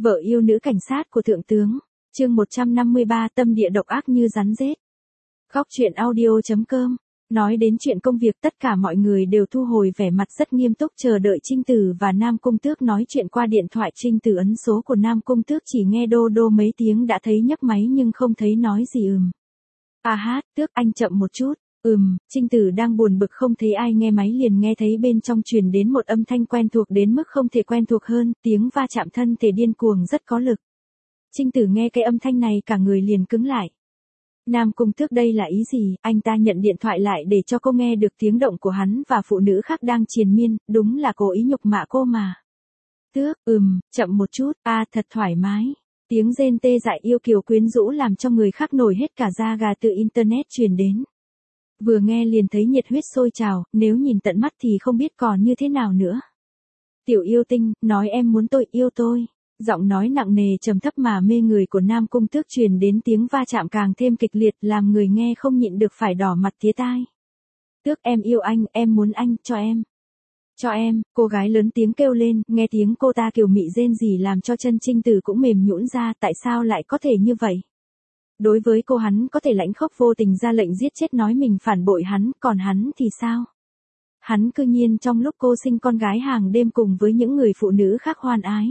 Vợ yêu nữ cảnh sát của thượng tướng. Chương 153 tâm địa độc ác như rắn rết. Góc truyện audio.com. Nói đến chuyện công việc tất cả mọi người đều thu hồi vẻ mặt rất nghiêm túc chờ đợi Trinh Tử và Nam Cung Tước nói chuyện qua điện thoại. Trinh Tử ấn số của Nam Cung Tước chỉ nghe đô đô mấy tiếng đã thấy nhấc máy nhưng không thấy nói gì. À hát, Tước anh chậm một chút. Trinh Tử đang buồn bực không thấy ai nghe máy liền nghe thấy bên trong truyền đến một âm thanh quen thuộc đến mức không thể quen thuộc hơn, tiếng va chạm thân thể điên cuồng rất có lực. Trinh Tử nghe cái âm thanh này cả người liền cứng lại. Nam Cung Tước đây là ý gì? Anh ta nhận điện thoại lại để cho cô nghe được tiếng động của hắn và phụ nữ khác đang triền miên, đúng là cố ý nhục mạ cô mà. Tước, chậm một chút, thật thoải mái. Tiếng rên tê dại yêu kiều quyến rũ làm cho người khác nổi hết cả da gà từ internet truyền đến. Vừa nghe liền thấy nhiệt huyết sôi trào, nếu nhìn tận mắt thì không biết còn như thế nào nữa. Tiểu yêu tinh, nói em muốn tôi yêu tôi. Giọng nói nặng nề trầm thấp mà mê người của Nam Cung Tước truyền đến tiếng va chạm càng thêm kịch liệt làm người nghe không nhịn được phải đỏ mặt tía tai. Tước em yêu anh, em muốn anh, cho em. Cho em, cô gái lớn tiếng kêu lên, nghe tiếng cô ta kiều mị rên rỉ làm cho chân Trinh Tử cũng mềm nhũn ra, tại sao lại có thể như vậy? Đối với cô hắn có thể lãnh khốc vô tình ra lệnh giết chết nói mình phản bội hắn, còn hắn thì sao? Hắn cư nhiên trong lúc cô sinh con gái hàng đêm cùng với những người phụ nữ khác hoan ái.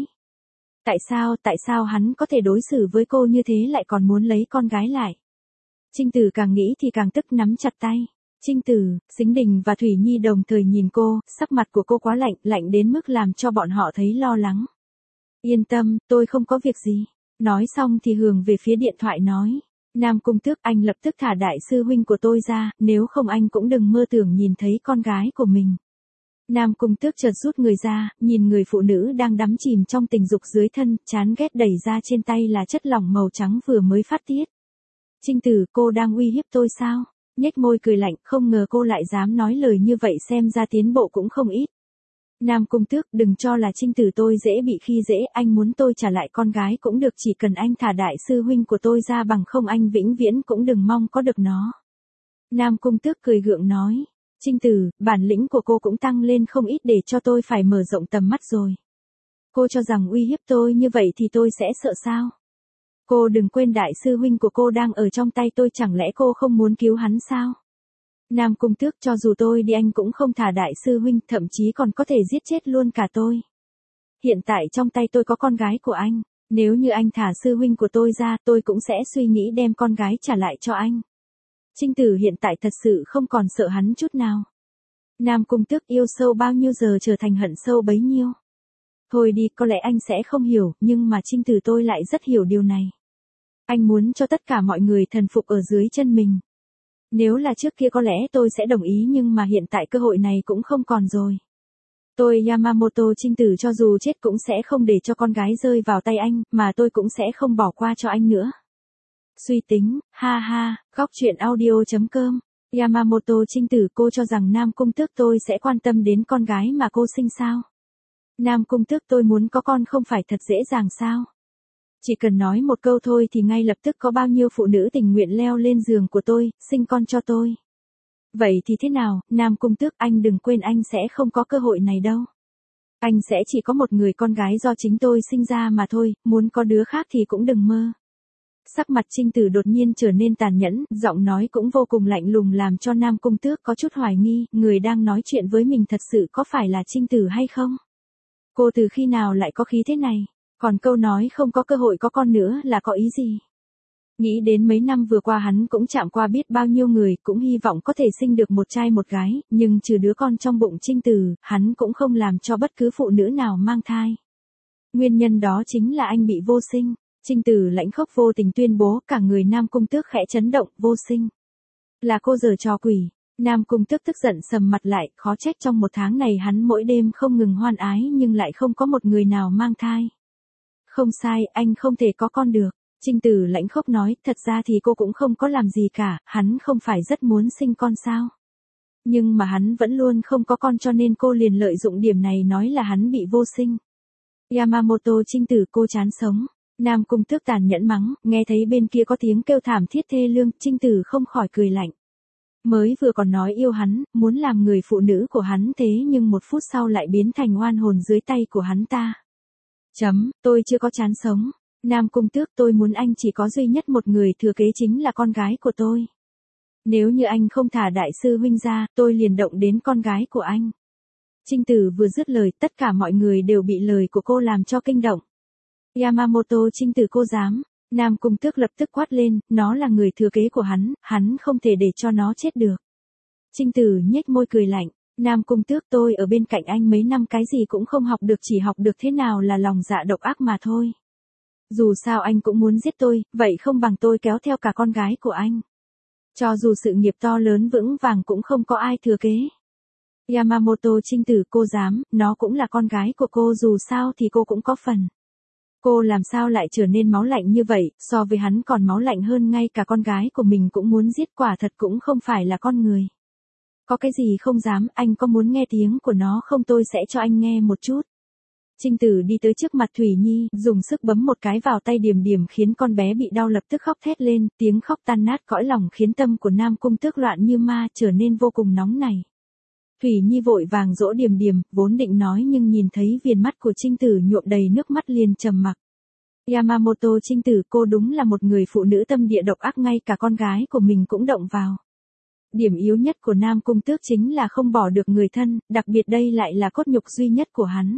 Tại sao hắn có thể đối xử với cô như thế lại còn muốn lấy con gái lại? Trinh Tử càng nghĩ thì càng tức nắm chặt tay. Trinh Tử, Sính Đình và Thủy Nhi đồng thời nhìn cô, sắc mặt của cô quá lạnh, lạnh đến mức làm cho bọn họ thấy lo lắng. Yên tâm, tôi không có việc gì. Nói xong thì hướng về phía điện thoại nói. Nam Cung Tước anh lập tức thả đại sư huynh của tôi ra, nếu không anh cũng đừng mơ tưởng nhìn thấy con gái của mình. Nam Cung Tước chợt rút người ra, nhìn người phụ nữ đang đắm chìm trong tình dục dưới thân, chán ghét đẩy ra trên tay là chất lỏng màu trắng vừa mới phát tiết. Trinh Tử, cô đang uy hiếp tôi sao? Nhếch môi cười lạnh, không ngờ cô lại dám nói lời như vậy xem ra tiến bộ cũng không ít. Nam Cung Tước, đừng cho là Trinh Tử tôi dễ bị khi dễ, anh muốn tôi trả lại con gái cũng được, chỉ cần anh thả đại sư huynh của tôi ra, bằng không anh vĩnh viễn cũng đừng mong có được nó. Nam Cung Tước cười gượng nói. Trinh Tử, bản lĩnh của cô cũng tăng lên không ít để cho tôi phải mở rộng tầm mắt rồi. Cô cho rằng uy hiếp tôi như vậy thì tôi sẽ sợ sao? Cô đừng quên đại sư huynh của cô đang ở trong tay tôi, chẳng lẽ cô không muốn cứu hắn sao? Nam Cung Tước, cho dù tôi đi anh cũng không thả đại sư huynh, thậm chí còn có thể giết chết luôn cả tôi. Hiện tại trong tay tôi có con gái của anh, nếu như anh thả sư huynh của tôi ra, tôi cũng sẽ suy nghĩ đem con gái trả lại cho anh. Trinh Tử hiện tại thật sự không còn sợ hắn chút nào. Nam Cung Tước, yêu sâu bao nhiêu giờ trở thành hận sâu bấy nhiêu. Thôi đi, có lẽ anh sẽ không hiểu, nhưng mà Trinh Tử tôi lại rất hiểu điều này. Anh muốn cho tất cả mọi người thần phục ở dưới chân mình. Nếu là trước kia có lẽ tôi sẽ đồng ý, nhưng mà hiện tại cơ hội này cũng không còn rồi. Tôi Yamamoto Trinh Tử cho dù chết cũng sẽ không để cho con gái rơi vào tay anh, mà tôi cũng sẽ không bỏ qua cho anh nữa. Suy tính, ha ha, góc truyện audio.com. Yamamoto Trinh Tử, cô cho rằng Nam Cung Tước tôi sẽ quan tâm đến con gái mà cô sinh sao? Nam Cung Tước, tôi muốn có con không phải thật dễ dàng sao? Chỉ cần nói một câu thôi thì ngay lập tức có bao nhiêu phụ nữ tình nguyện leo lên giường của tôi, sinh con cho tôi. Vậy thì thế nào, Nam Cung Tước, anh đừng quên anh sẽ không có cơ hội này đâu. Anh sẽ chỉ có một người con gái do chính tôi sinh ra mà thôi, muốn có đứa khác thì cũng đừng mơ. Sắc mặt Trinh Tử đột nhiên trở nên tàn nhẫn, giọng nói cũng vô cùng lạnh lùng làm cho Nam Cung Tước có chút hoài nghi, người đang nói chuyện với mình thật sự có phải là Trinh Tử hay không? Cô từ khi nào lại có khí thế này? Còn câu nói không có cơ hội có con nữa là có ý gì? Nghĩ đến mấy năm vừa qua hắn cũng chạm qua biết bao nhiêu người, cũng hy vọng có thể sinh được một trai một gái, nhưng trừ đứa con trong bụng Trinh Tử, hắn cũng không làm cho bất cứ phụ nữ nào mang thai. Nguyên nhân đó chính là anh bị vô sinh. Trinh Tử lãnh khốc vô tình tuyên bố, cả người Nam Cung Tước khẽ chấn động, vô sinh. Là cô giở trò quỷ. Nam Cung Tước tức giận sầm mặt lại, khó trách trong một tháng này hắn mỗi đêm không ngừng hoan ái nhưng lại không có một người nào mang thai. Không sai, anh không thể có con được. Trinh Tử lãnh khốc nói, thật ra thì cô cũng không có làm gì cả, hắn không phải rất muốn sinh con sao? Nhưng mà hắn vẫn luôn không có con cho nên cô liền lợi dụng điểm này nói là hắn bị vô sinh. Yamamoto Trinh Tử, cô chán sống. Nam Cung Tước tàn nhẫn mắng, nghe thấy bên kia có tiếng kêu thảm thiết thê lương, Trinh Tử không khỏi cười lạnh. Mới vừa còn nói yêu hắn, muốn làm người phụ nữ của hắn thế nhưng một phút sau lại biến thành oan hồn dưới tay của hắn ta. Tôi chưa có chán sống. Nam Cung Tước, tôi muốn anh chỉ có duy nhất một người thừa kế chính là con gái của tôi. Nếu như anh không thả đại sư huynh ra, tôi liền động đến con gái của anh. Trinh Tử vừa dứt lời, tất cả mọi người đều bị lời của cô làm cho kinh động. Yamamoto, Trinh Tử cô dám. Nam Cung Tước lập tức quát lên, nó là người thừa kế của hắn không thể để cho nó chết được. Trinh Tử nhếch môi cười lạnh. Nam Cung Tước, tôi ở bên cạnh anh mấy năm cái gì cũng không học được, chỉ học được thế nào là lòng dạ độc ác mà thôi. Dù sao anh cũng muốn giết tôi, vậy không bằng tôi kéo theo cả con gái của anh. Cho dù sự nghiệp to lớn vững vàng cũng không có ai thừa kế. Yamamoto, Trinh Tử cô dám, nó cũng là con gái của cô, dù sao thì cô cũng có phần. Cô làm sao lại trở nên máu lạnh như vậy, so với hắn còn máu lạnh hơn, ngay cả con gái của mình cũng muốn giết, quả thật cũng không phải là con người. Có cái gì không dám, anh có muốn nghe tiếng của nó không, tôi sẽ cho anh nghe một chút. Trinh Tử đi tới trước mặt Thủy Nhi, dùng sức bấm một cái vào tay Điềm Điềm khiến con bé bị đau lập tức khóc thét lên, tiếng khóc tan nát cõi lòng khiến tâm của Nam Cung Tước loạn như ma, trở nên vô cùng nóng nảy. Thủy Nhi vội vàng dỗ Điềm Điềm, vốn định nói nhưng nhìn thấy viền mắt của Trinh Tử nhuộm đầy nước mắt liền trầm mặc. Yamamoto, Trinh Tử, cô đúng là một người phụ nữ tâm địa độc ác, ngay cả con gái của mình cũng động vào. Điểm yếu nhất của Nam Cung Tước chính là không bỏ được người thân, đặc biệt đây lại là cốt nhục duy nhất của hắn.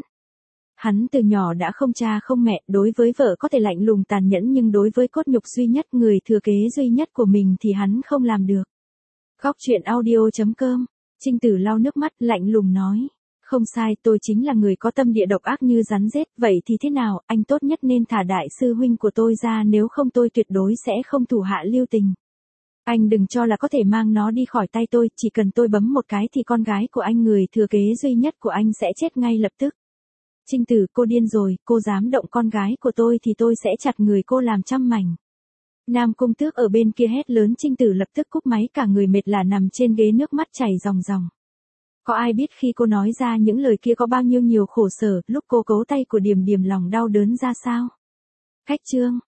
Hắn từ nhỏ đã không cha không mẹ, đối với vợ có thể lạnh lùng tàn nhẫn nhưng đối với cốt nhục duy nhất, người thừa kế duy nhất của mình thì hắn không làm được. Khóc chuyện audio.com. Trinh Tử lau nước mắt, lạnh lùng nói. Không sai, tôi chính là người có tâm địa độc ác như rắn rết, vậy thì thế nào, anh tốt nhất nên thả đại sư huynh của tôi ra, nếu không tôi tuyệt đối sẽ không thủ hạ lưu tình. Anh đừng cho là có thể mang nó đi khỏi tay tôi, chỉ cần tôi bấm một cái thì con gái của anh, người thừa kế duy nhất của anh sẽ chết ngay lập tức. Trinh Tử, cô điên rồi, cô dám động con gái của tôi thì tôi sẽ chặt người cô làm trăm mảnh. Nam Cung Tước ở bên kia hét lớn, Trinh Tử lập tức cúp máy, cả người mệt lả nằm trên ghế, nước mắt chảy ròng ròng. Có ai biết khi cô nói ra những lời kia có bao nhiêu nhiều khổ sở, lúc cô cấu tay của Điềm Điềm lòng đau đớn ra sao? Khách chương.